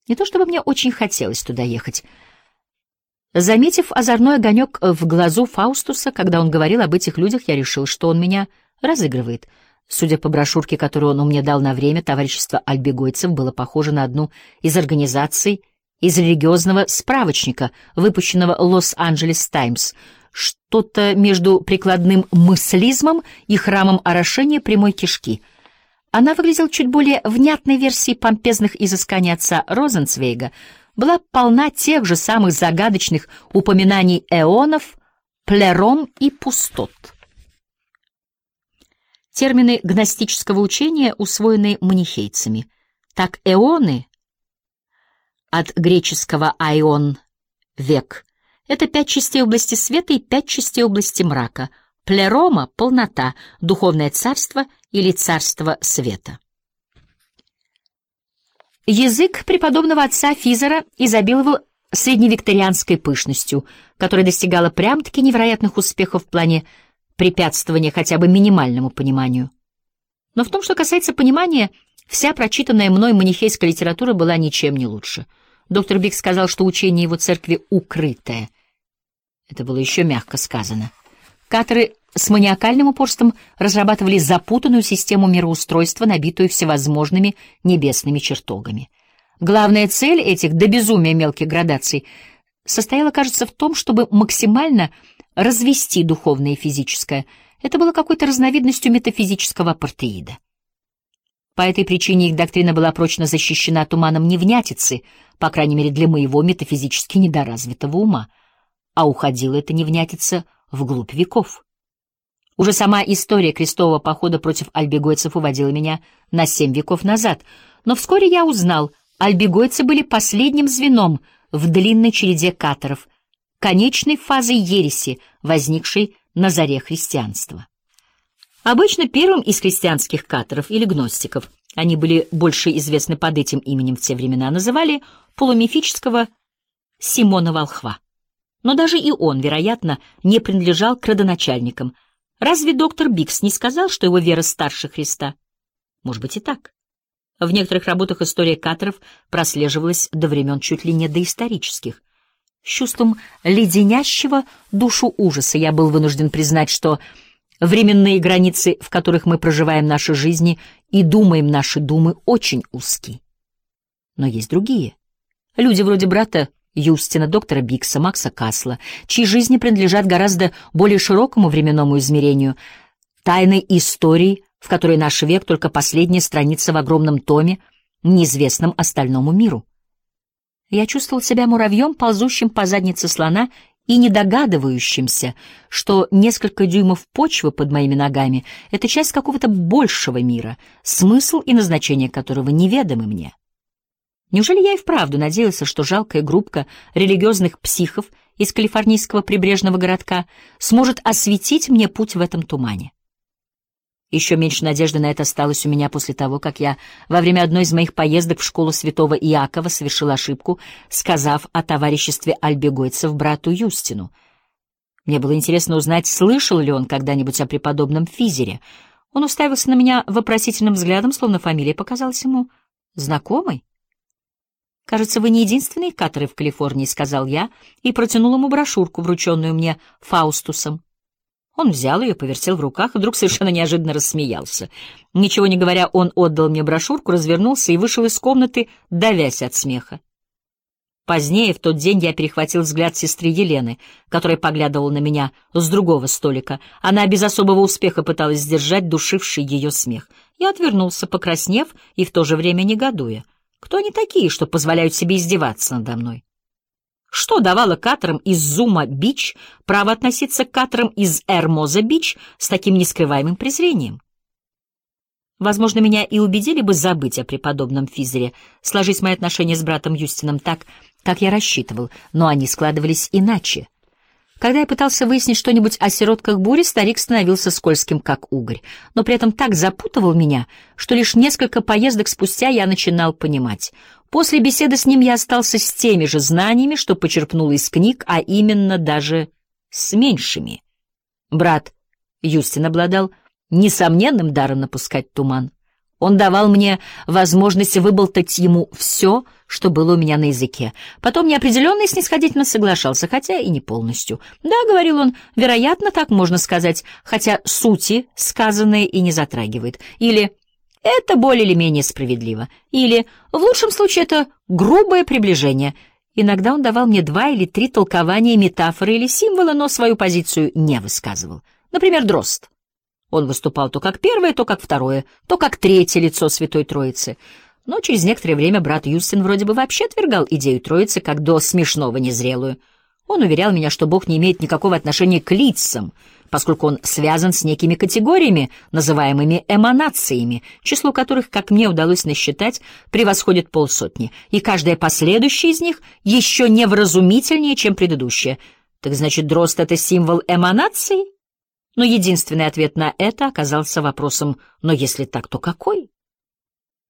Не то чтобы мне очень хотелось туда ехать. Заметив озорной огонек в глазу Фаустуса, когда он говорил об этих людях, я решил, что он меня разыгрывает. Судя по брошюрке, которую он мне дал на время, товарищество альбегойцев было похоже на одну из организаций из религиозного справочника, выпущенного «Лос-Анджелес Таймс», что-то между прикладным мыслизмом и храмом орошения прямой кишки. Она выглядела чуть более внятной версией помпезных изысканий отца Розенцвейга, была полна тех же самых загадочных упоминаний эонов, плером и пустот. Термины гностического учения усвоены манихейцами. Так эоны, от греческого «айон» — век, это 5 частей области света и 5 частей области мрака. Плерома — полнота, духовное царство или царство света. Язык преподобного отца Физера изобиловал средневикторианской пышностью, которая достигала прям-таки невероятных успехов в плане препятствования хотя бы минимальному пониманию. Но в том, что касается понимания, вся прочитанная мной манихейская литература была ничем не лучше. Доктор Бик сказал, что учение его церкви укрытое. Это было еще мягко сказано. Каторы с маниакальным упорством разрабатывали запутанную систему мироустройства, набитую всевозможными небесными чертогами. Главная цель этих до безумия мелких градаций состояла, кажется, в том, чтобы максимально развести духовное и физическое. Это было какой-то разновидностью метафизического апартеида. По этой причине их доктрина была прочно защищена туманом невнятицы, по крайней мере для моего метафизически недоразвитого ума, а уходила эта невнятица вглубь веков. Уже сама история крестового похода против альбегойцев уводила меня на 7 веков назад, но вскоре я узнал, альбегойцы были последним звеном в длинной череде каторов, конечной фазой ереси, возникшей на заре христианства. Обычно первым из христианских каторов или гностиков, они были больше известны под этим именем в те времена, называли полумифического Симона Волхва. Но даже и он, вероятно, не принадлежал к родоначальникам. Разве доктор Бикс не сказал, что его вера старше Христа? Может быть и так. В некоторых работах история каторов прослеживалась до времен чуть ли не доисторических. С чувством леденящего душу ужаса я был вынужден признать, что временные границы, в которых мы проживаем наши жизни и думаем наши думы, очень узки. Но есть другие. Люди вроде брата Юстина, доктора Бикса, Макса Касла, чьи жизни принадлежат гораздо более широкому временному измерению, тайной истории, в которой наш век только последняя страница в огромном томе, неизвестном остальному миру. Я чувствовал себя муравьем, ползущим по заднице слона и не догадывающимся, что несколько дюймов почвы под моими ногами — это часть какого-то большего мира, смысл и назначение которого неведомы мне. Неужели я и вправду надеялся, что жалкая группка религиозных психов из калифорнийского прибрежного городка сможет осветить мне путь в этом тумане? Еще меньше надежды на это осталось у меня после того, как я во время одной из моих поездок в школу святого Иакова совершил ошибку, сказав о товариществе альбегойцев брату Юстину. Мне было интересно узнать, слышал ли он когда-нибудь о преподобном Физере. Он уставился на меня вопросительным взглядом, словно фамилия показалась ему знакомой. «Кажется, вы не единственные каторы в Калифорнии», — сказал я и протянул ему брошюрку, врученную мне Фаустусом. Он взял ее, повертел в руках и вдруг совершенно неожиданно рассмеялся. Ничего не говоря, он отдал мне брошюрку, развернулся и вышел из комнаты, давясь от смеха. Позднее, в тот день, я перехватил взгляд сестры Елены, которая поглядывала на меня с другого столика. Она без особого успеха пыталась сдержать душивший ее смех. Я отвернулся, покраснев и в то же время негодуя. Кто они такие, что позволяют себе издеваться надо мной? Что давало каторам из Зума-Бич право относиться к каторам из Эрмоза-Бич с таким нескрываемым презрением? Возможно, меня и убедили бы забыть о преподобном Физере, сложить мои отношения с братом Юстином так, как я рассчитывал, но они складывались иначе. Когда я пытался выяснить что-нибудь о сиротках бури, старик становился скользким, как угорь, но при этом так запутывал меня, что лишь несколько поездок спустя я начинал понимать. После беседы с ним я остался с теми же знаниями, что почерпнул из книг, а именно даже с меньшими. Брат Юстин обладал несомненным даром напускать туман. Он давал мне возможность выболтать ему все, что было у меня на языке. Потом неопределенно и снисходительно соглашался, хотя и не полностью. «Да», — говорил он, — «вероятно, так можно сказать, хотя сути сказанное и не затрагивает». Или «это более или менее справедливо». Или «в лучшем случае это грубое приближение». Иногда он давал мне 2 или 3 толкования метафоры или символа, но свою позицию не высказывал. Например, дрозд. Он выступал то как первое, то как второе, то как третье лицо Святой Троицы. Но через некоторое время брат Юстин вроде бы вообще отвергал идею Троицы как до смешного незрелую. Он уверял меня, что Бог не имеет никакого отношения к лицам, поскольку он связан с некими категориями, называемыми эманациями, число которых, как мне удалось насчитать, превосходит 50, и каждая последующая из них еще невразумительнее, чем предыдущая. Так значит, дрозд — это символ эманации? Но единственный ответ на это оказался вопросом «но если так, то какой?».